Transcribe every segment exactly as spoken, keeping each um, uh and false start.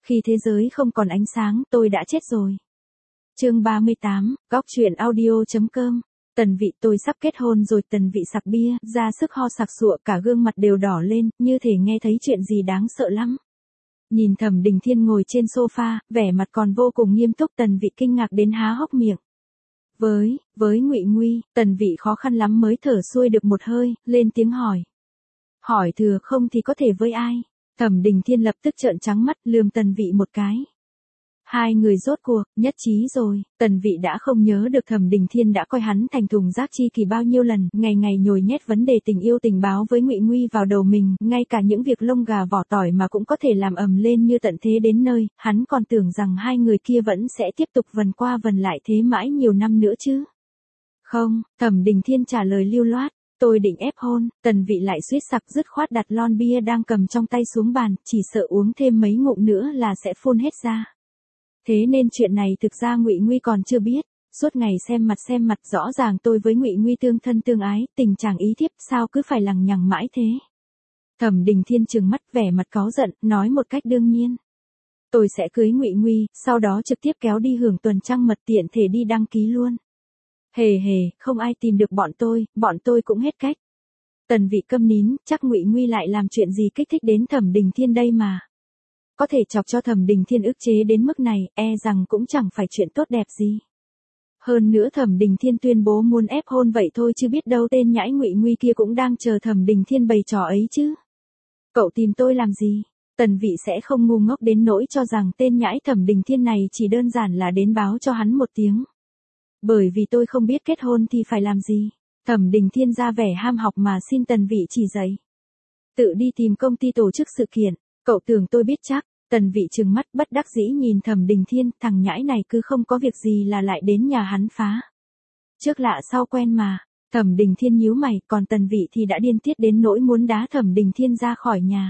Khi thế giới không còn ánh sáng, tôi đã chết rồi. Chương ba mươi tám, góc truyện audio.com. Tần Vị, tôi sắp kết hôn rồi. Tần Vị sặc bia, ra sức ho sặc sụa, cả gương mặt đều đỏ lên, như thể nghe thấy chuyện gì đáng sợ lắm. Nhìn Thẩm Đình Thiên ngồi trên sofa, vẻ mặt còn vô cùng nghiêm túc, Tần Vị kinh ngạc đến há hốc miệng. Với, với Ngụy Nguy, Tần Vị khó khăn lắm mới thở xuôi được một hơi, lên tiếng hỏi. Hỏi thừa không thì có thể với ai? Thẩm Đình Thiên lập tức trợn trắng mắt, lườm Tần Vị một cái. Hai người rốt cuộc, nhất trí rồi. Tần Vị đã không nhớ được Thẩm Đình Thiên đã coi hắn thành thùng rác chi kỳ bao nhiêu lần, ngày ngày nhồi nhét vấn đề tình yêu tình báo với Ngụy Nguy vào đầu mình, ngay cả những việc lông gà vỏ tỏi mà cũng có thể làm ầm lên như tận thế đến nơi, hắn còn tưởng rằng hai người kia vẫn sẽ tiếp tục vần qua vần lại thế mãi nhiều năm nữa chứ. Không, Thẩm Đình Thiên trả lời lưu loát. Tôi định ép hôn. Tần Vị lại suýt sặc dứt khoát đặt lon bia đang cầm trong tay xuống bàn, chỉ sợ uống thêm mấy ngụm nữa là sẽ phun hết ra. Thế nên chuyện này thực ra Ngụy Nguy còn chưa biết. Suốt ngày xem mặt xem mặt, rõ ràng tôi với Ngụy Nguy tương thân tương ái, tình chàng ý thiếp, sao cứ phải lằng nhằng mãi thế. Thẩm Đình Thiên trừng mắt, vẻ mặt cáu giận, nói một cách đương nhiên. Tôi sẽ cưới Ngụy Nguy, sau đó trực tiếp kéo đi hưởng tuần trăng mật, tiện thể đi đăng ký luôn. Hề hề, không ai tìm được bọn tôi, bọn tôi cũng hết cách. Tần Vị câm nín, chắc Ngụy Nguy lại làm chuyện gì kích thích đến Thẩm Đình Thiên đây mà. Có thể chọc cho Thẩm Đình Thiên ức chế đến mức này, e rằng cũng chẳng phải chuyện tốt đẹp gì. Hơn nữa Thẩm Đình Thiên tuyên bố muốn ép hôn vậy thôi chứ biết đâu tên nhãi Ngụy Nguy kia cũng đang chờ Thẩm Đình Thiên bày trò ấy chứ. Cậu tìm tôi làm gì? Tần Vị sẽ không ngu ngốc đến nỗi cho rằng tên nhãi Thẩm Đình Thiên này chỉ đơn giản là đến báo cho hắn một tiếng. Bởi vì tôi không biết kết hôn thì phải làm gì. Thẩm Đình Thiên ra vẻ ham học mà xin Tần Vị chỉ dạy. Tự đi tìm công ty tổ chức sự kiện. Cậu tưởng tôi biết chắc. Tần Vị trừng mắt bất đắc dĩ nhìn Thẩm Đình Thiên, thằng nhãi này cứ không có việc gì là lại đến nhà hắn phá. Trước lạ sau quen mà. Thẩm Đình Thiên nhíu mày, còn Tần Vị thì đã điên tiết đến nỗi muốn đá Thẩm Đình Thiên ra khỏi nhà.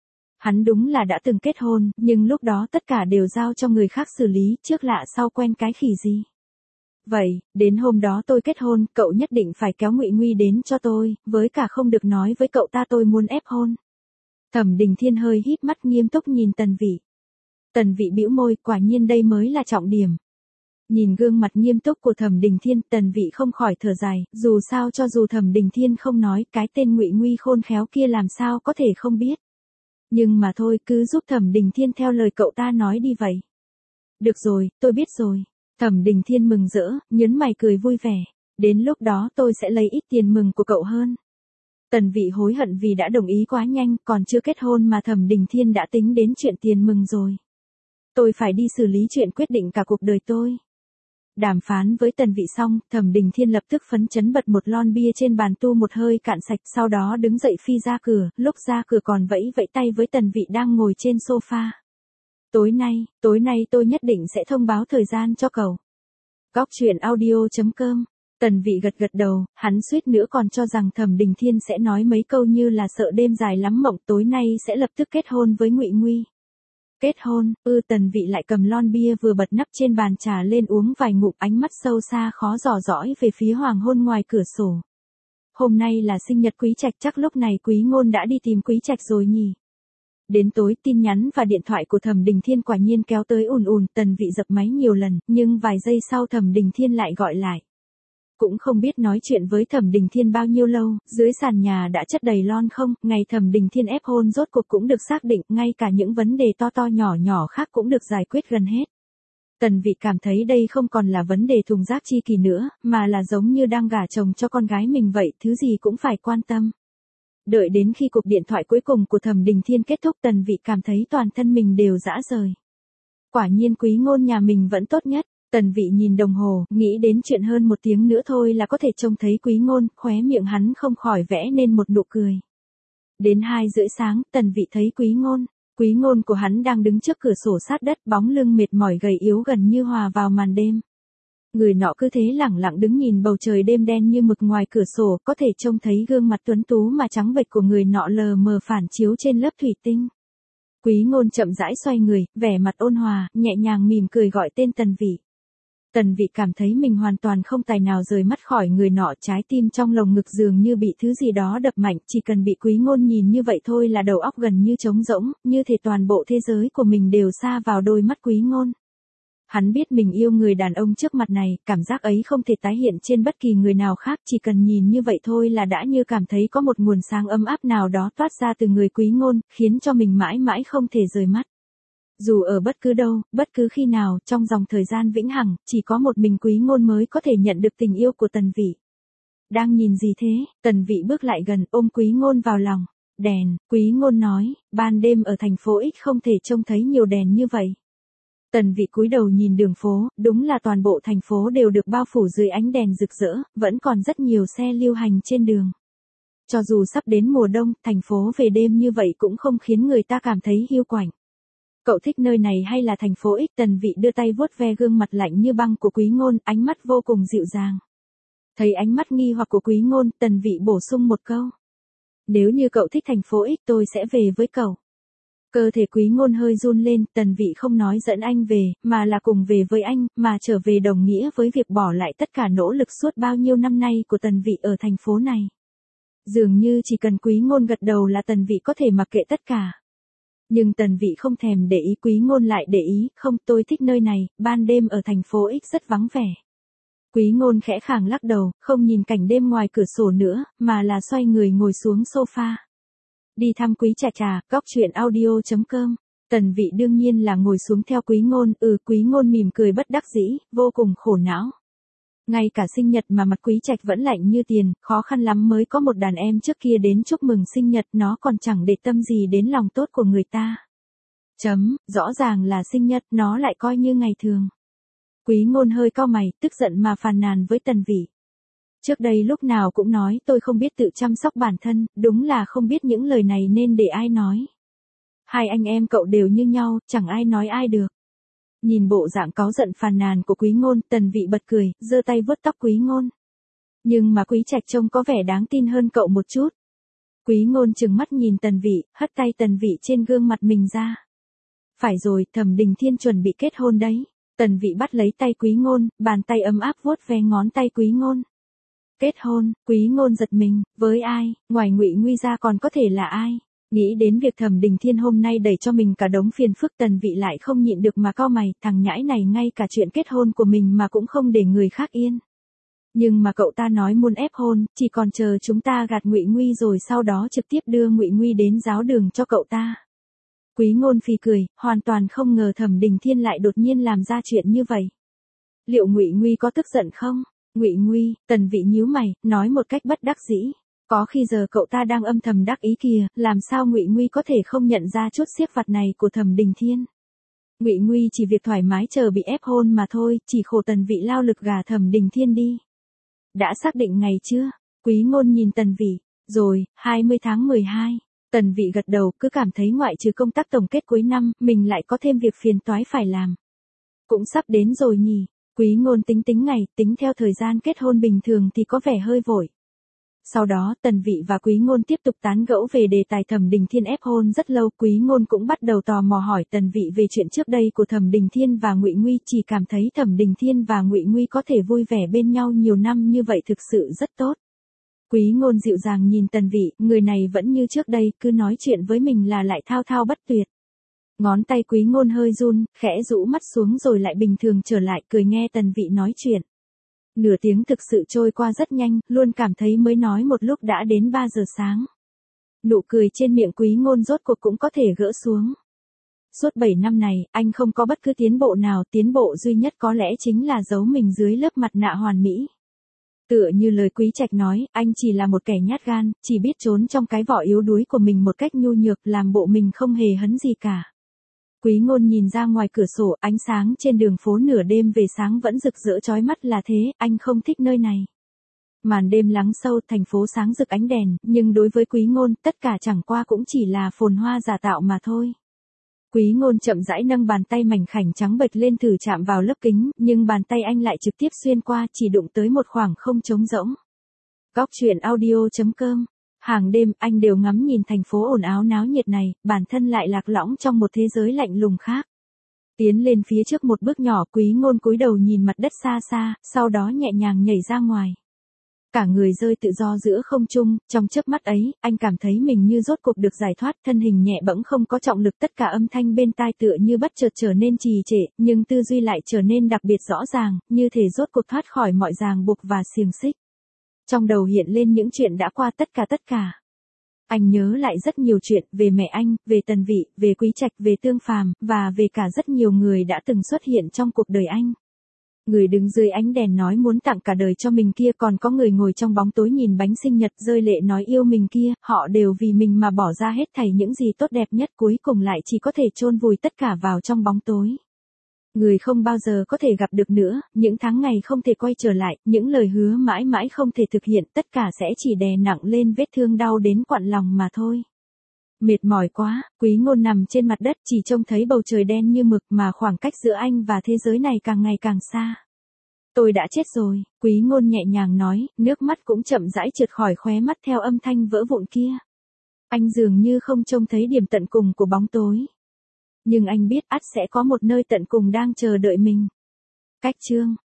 Hắn đúng là đã từng kết hôn, nhưng lúc đó tất cả đều giao cho người khác xử lý, trước lạ sau quen cái khỉ gì. Vậy, đến hôm đó tôi kết hôn, cậu nhất định phải kéo Ngụy Nguy đến cho tôi, với cả không được nói với cậu ta tôi muốn ép hôn. Thẩm Đình Thiên hơi híp mắt nghiêm túc nhìn Tần Vị. Tần Vị bĩu môi, quả nhiên đây mới là trọng điểm. Nhìn gương mặt nghiêm túc của Thẩm Đình Thiên, Tần Vị không khỏi thở dài, dù sao cho dù Thẩm Đình Thiên không nói, cái tên Ngụy Nguy khôn khéo kia làm sao có thể không biết. Nhưng mà thôi, cứ giúp Thẩm Đình Thiên theo lời cậu ta nói đi vậy. Được rồi, tôi biết rồi. Thẩm Đình Thiên mừng rỡ, nhớn mày cười vui vẻ. Đến lúc đó tôi sẽ lấy ít tiền mừng của cậu hơn. Tần Vị hối hận vì đã đồng ý quá nhanh, còn chưa kết hôn mà Thẩm Đình Thiên đã tính đến chuyện tiền mừng rồi. Tôi phải đi xử lý chuyện quyết định cả cuộc đời tôi. Đàm phán với Tần Vị xong, Thẩm Đình Thiên lập tức phấn chấn bật một lon bia trên bàn tu một hơi cạn sạch, sau đó đứng dậy phi ra cửa, lúc ra cửa còn vẫy vẫy tay với Tần Vị đang ngồi trên sofa. Tối nay, tối nay tôi nhất định sẽ thông báo thời gian cho cậu. Góc truyện audio.com. Tần Vị gật gật đầu, hắn suýt nữa còn cho rằng Thẩm Đình Thiên sẽ nói mấy câu như là sợ đêm dài lắm mộng, tối nay sẽ lập tức kết hôn với Ngụy Nguy. Kết hôn, ư? Tần Vị lại cầm lon bia vừa bật nắp trên bàn trà lên uống vài ngụm, ánh mắt sâu xa khó dò dõi về phía hoàng hôn ngoài cửa sổ. Hôm nay là sinh nhật Quý Trạch, chắc lúc này Quý Ngôn đã đi tìm Quý Trạch rồi nhỉ? Đến tối, tin nhắn và điện thoại của Thẩm Đình Thiên quả nhiên kéo tới ùn ùn, Tần Vị dập máy nhiều lần, nhưng vài giây sau Thẩm Đình Thiên lại gọi lại. Cũng không biết nói chuyện với Thẩm Đình Thiên bao nhiêu lâu, dưới sàn nhà đã chất đầy lon không, ngày Thẩm Đình Thiên ép hôn rốt cuộc cũng được xác định, ngay cả những vấn đề to to nhỏ nhỏ khác cũng được giải quyết gần hết. Tần Vị cảm thấy đây không còn là vấn đề thùng rác chi kỳ nữa, mà là giống như đang gả chồng cho con gái mình vậy, thứ gì cũng phải quan tâm. Đợi đến khi cuộc điện thoại cuối cùng của Thẩm Đình Thiên kết thúc, Tần Vị cảm thấy toàn thân mình đều rã rời. Quả nhiên Quý Ngôn nhà mình vẫn tốt nhất. Tần Vị nhìn đồng hồ, nghĩ đến chuyện hơn một tiếng nữa thôi là có thể trông thấy Quý Ngôn, khóe miệng hắn không khỏi vẽ nên một nụ cười. Đến hai rưỡi sáng, Tần Vị thấy Quý Ngôn. Quý Ngôn của hắn đang đứng trước cửa sổ sát đất, bóng lưng mệt mỏi gầy yếu gần như hòa vào màn đêm. Người nọ cứ thế lẳng lặng đứng nhìn bầu trời đêm đen như mực ngoài cửa sổ, có thể trông thấy gương mặt tuấn tú mà trắng bệch của người nọ lờ mờ phản chiếu trên lớp thủy tinh. Quý Ngôn chậm rãi xoay người, vẻ mặt ôn hòa, nhẹ nhàng mỉm cười gọi tên Tần Vị. Tần Vị cảm thấy mình hoàn toàn không tài nào rời mắt khỏi người nọ, trái tim trong lồng ngực dường như bị thứ gì đó đập mạnh, chỉ cần bị Quý Ngôn nhìn như vậy thôi là đầu óc gần như trống rỗng, như thể toàn bộ thế giới của mình đều sa vào đôi mắt Quý Ngôn. Hắn biết mình yêu người đàn ông trước mặt này, cảm giác ấy không thể tái hiện trên bất kỳ người nào khác, chỉ cần nhìn như vậy thôi là đã như cảm thấy có một nguồn sáng ấm áp nào đó toát ra từ người Quý Ngôn, khiến cho mình mãi mãi không thể rời mắt. Dù ở bất cứ đâu, bất cứ khi nào, trong dòng thời gian vĩnh hằng, chỉ có một mình Quý Ngôn mới có thể nhận được tình yêu của Tần Vị. Đang nhìn gì thế? Tần Vị bước lại gần, ôm Quý Ngôn vào lòng. Đèn, Quý Ngôn nói, ban đêm ở thành phố X không thể trông thấy nhiều đèn như vậy. Tần Vị cúi đầu nhìn đường phố, đúng là toàn bộ thành phố đều được bao phủ dưới ánh đèn rực rỡ, vẫn còn rất nhiều xe lưu hành trên đường. Cho dù sắp đến mùa đông, thành phố về đêm như vậy cũng không khiến người ta cảm thấy hiu quạnh. Cậu thích nơi này hay là thành phố X? Tần Vị đưa tay vuốt ve gương mặt lạnh như băng của Quý Ngôn, ánh mắt vô cùng dịu dàng. Thấy ánh mắt nghi hoặc của Quý Ngôn, Tần Vị bổ sung một câu. Nếu như cậu thích thành phố X tôi sẽ về với cậu. Cơ thể Quý Ngôn hơi run lên, Tần Vị không nói dẫn anh về, mà là cùng về với anh, mà trở về đồng nghĩa với việc bỏ lại tất cả nỗ lực suốt bao nhiêu năm nay của Tần Vị ở thành phố này. Dường như chỉ cần Quý Ngôn gật đầu là Tần Vị có thể mặc kệ tất cả. Nhưng Tần Vị không thèm để ý, Quý Ngôn lại để ý, không, tôi thích nơi này, ban đêm ở thành phố X rất vắng vẻ. Quý Ngôn khẽ khàng lắc đầu, không nhìn cảnh đêm ngoài cửa sổ nữa, mà là xoay người ngồi xuống sofa. Đi thăm Quý Trà Trà, góc truyện audio chấm com. Tần Vị đương nhiên là ngồi xuống theo Quý Ngôn, ừ Quý Ngôn mỉm cười bất đắc dĩ, vô cùng khổ não. Ngay cả sinh nhật mà mặt Quý Trạch vẫn lạnh như tiền, khó khăn lắm mới có một đàn em trước kia đến chúc mừng sinh nhật, nó còn chẳng để tâm gì đến lòng tốt của người ta. Chấm, rõ ràng là sinh nhật, nó lại coi như ngày thường. Quý Ngôn hơi cau mày, tức giận mà phàn nàn với Tần Vị. Trước đây lúc nào cũng nói tôi không biết tự chăm sóc bản thân, đúng là không biết những lời này nên để ai nói. Hai anh em cậu đều như nhau, chẳng ai nói ai được. Nhìn bộ dạng cáu giận phàn nàn của Quý Ngôn, Tần Vị bật cười, giơ tay vuốt tóc Quý Ngôn. Nhưng mà Quý Trạch trông có vẻ đáng tin hơn cậu một chút. Quý Ngôn trừng mắt nhìn Tần Vị, hất tay Tần Vị trên gương mặt mình ra. Phải rồi, Thẩm Đình Thiên chuẩn bị kết hôn đấy. Tần Vị bắt lấy tay Quý Ngôn, bàn tay ấm áp vuốt ve ngón tay Quý Ngôn. Kết hôn? Quý Ngôn giật mình, với ai, ngoài Ngụy Nguy ra còn có thể là ai? Nghĩ đến việc Thẩm Đình Thiên hôm nay đẩy cho mình cả đống phiền phức, Tần Vị lại không nhịn được mà cau mày, thằng nhãi này ngay cả chuyện kết hôn của mình mà cũng không để người khác yên. Nhưng mà cậu ta nói muốn ép hôn, chỉ còn chờ chúng ta gạt Ngụy Nguy rồi sau đó trực tiếp đưa Ngụy Nguy đến giáo đường cho cậu ta. Quý Ngôn phì cười, hoàn toàn không ngờ Thẩm Đình Thiên lại đột nhiên làm ra chuyện như vậy. Liệu Ngụy Nguy có tức giận không? Ngụy Nguy, Tần Vị nhíu mày, nói một cách bất đắc dĩ. Có khi giờ cậu ta đang âm thầm đắc ý kìa, làm sao Ngụy Nguy có thể không nhận ra chút siếc vặt này của Thẩm Đình Thiên. Ngụy Nguy chỉ việc thoải mái chờ bị ép hôn mà thôi, chỉ khổ Tần Vị lao lực gả Thẩm Đình Thiên đi. Đã xác định ngày chưa? Quý Ngôn nhìn Tần Vị, rồi, hai mươi tháng mười hai. Tần Vị gật đầu, cứ cảm thấy ngoại trừ công tác tổng kết cuối năm, mình lại có thêm việc phiền toái phải làm. Cũng sắp đến rồi nhỉ. Quý Ngôn tính tính ngày, tính theo thời gian kết hôn bình thường thì có vẻ hơi vội. Sau đó, Tần Vị và Quý Ngôn tiếp tục tán gẫu về đề tài Thẩm Đình Thiên ép hôn rất lâu, Quý Ngôn cũng bắt đầu tò mò hỏi Tần Vị về chuyện trước đây của Thẩm Đình Thiên và Ngụy Nguy, chỉ cảm thấy Thẩm Đình Thiên và Ngụy Nguy có thể vui vẻ bên nhau nhiều năm như vậy thực sự rất tốt. Quý Ngôn dịu dàng nhìn Tần Vị, người này vẫn như trước đây, cứ nói chuyện với mình là lại thao thao bất tuyệt. Ngón tay Quý Ngôn hơi run, khẽ rũ mắt xuống rồi lại bình thường trở lại, cười nghe Tần Vị nói chuyện. Nửa tiếng thực sự trôi qua rất nhanh, luôn cảm thấy mới nói một lúc đã đến ba giờ sáng. Nụ cười trên miệng Quý Ngôn rốt cuộc cũng có thể gỡ xuống. Suốt bảy năm này, anh không có bất cứ tiến bộ nào, tiến bộ duy nhất có lẽ chính là giấu mình dưới lớp mặt nạ hoàn mỹ. Tựa như lời Quý Trạch nói, anh chỉ là một kẻ nhát gan, chỉ biết trốn trong cái vỏ yếu đuối của mình một cách nhu nhược, làm bộ mình không hề hấn gì cả. Quý Ngôn nhìn ra ngoài cửa sổ, ánh sáng trên đường phố nửa đêm về sáng vẫn rực rỡ chói mắt là thế, anh không thích nơi này. Màn đêm lắng sâu, thành phố sáng rực ánh đèn, nhưng đối với Quý Ngôn, tất cả chẳng qua cũng chỉ là phồn hoa giả tạo mà thôi. Quý Ngôn chậm rãi nâng bàn tay mảnh khảnh trắng bệch lên thử chạm vào lớp kính, nhưng bàn tay anh lại trực tiếp xuyên qua, chỉ đụng tới một khoảng không trống rỗng. Góc truyện audio chấm com. Hàng đêm, anh đều ngắm nhìn thành phố ồn ào náo nhiệt này, bản thân lại lạc lõng trong một thế giới lạnh lùng khác. Tiến lên phía trước một bước nhỏ, Quý Ngôn cúi đầu nhìn mặt đất xa xa, sau đó nhẹ nhàng nhảy ra ngoài. Cả người rơi tự do giữa không trung, trong chớp mắt ấy, anh cảm thấy mình như rốt cuộc được giải thoát, thân hình nhẹ bẫng không có trọng lực, tất cả âm thanh bên tai tựa như bất chợt trở nên trì trệ, nhưng tư duy lại trở nên đặc biệt rõ ràng, như thể rốt cuộc thoát khỏi mọi ràng buộc và xiềng xích. Trong đầu hiện lên những chuyện đã qua, tất cả tất cả. Anh nhớ lại rất nhiều chuyện, về mẹ anh, về Tần Vị, về Quý Trạch, về Tương Phàm, và về cả rất nhiều người đã từng xuất hiện trong cuộc đời anh. Người đứng dưới ánh đèn nói muốn tặng cả đời cho mình kia, còn có người ngồi trong bóng tối nhìn bánh sinh nhật rơi lệ nói yêu mình kia, họ đều vì mình mà bỏ ra hết thảy những gì tốt đẹp nhất, cuối cùng lại chỉ có thể chôn vùi tất cả vào trong bóng tối. Người không bao giờ có thể gặp được nữa, những tháng ngày không thể quay trở lại, những lời hứa mãi mãi không thể thực hiện, tất cả sẽ chỉ đè nặng lên vết thương đau đến quặn lòng mà thôi. Mệt mỏi quá, Quý Ngôn nằm trên mặt đất, chỉ trông thấy bầu trời đen như mực, mà khoảng cách giữa anh và thế giới này càng ngày càng xa. Tôi đã chết rồi, Quý Ngôn nhẹ nhàng nói, nước mắt cũng chậm rãi trượt khỏi khóe mắt theo âm thanh vỡ vụn kia. Anh dường như không trông thấy điểm tận cùng của bóng tối. Nhưng anh biết ắt sẽ có một nơi tận cùng đang chờ đợi mình. Cách chương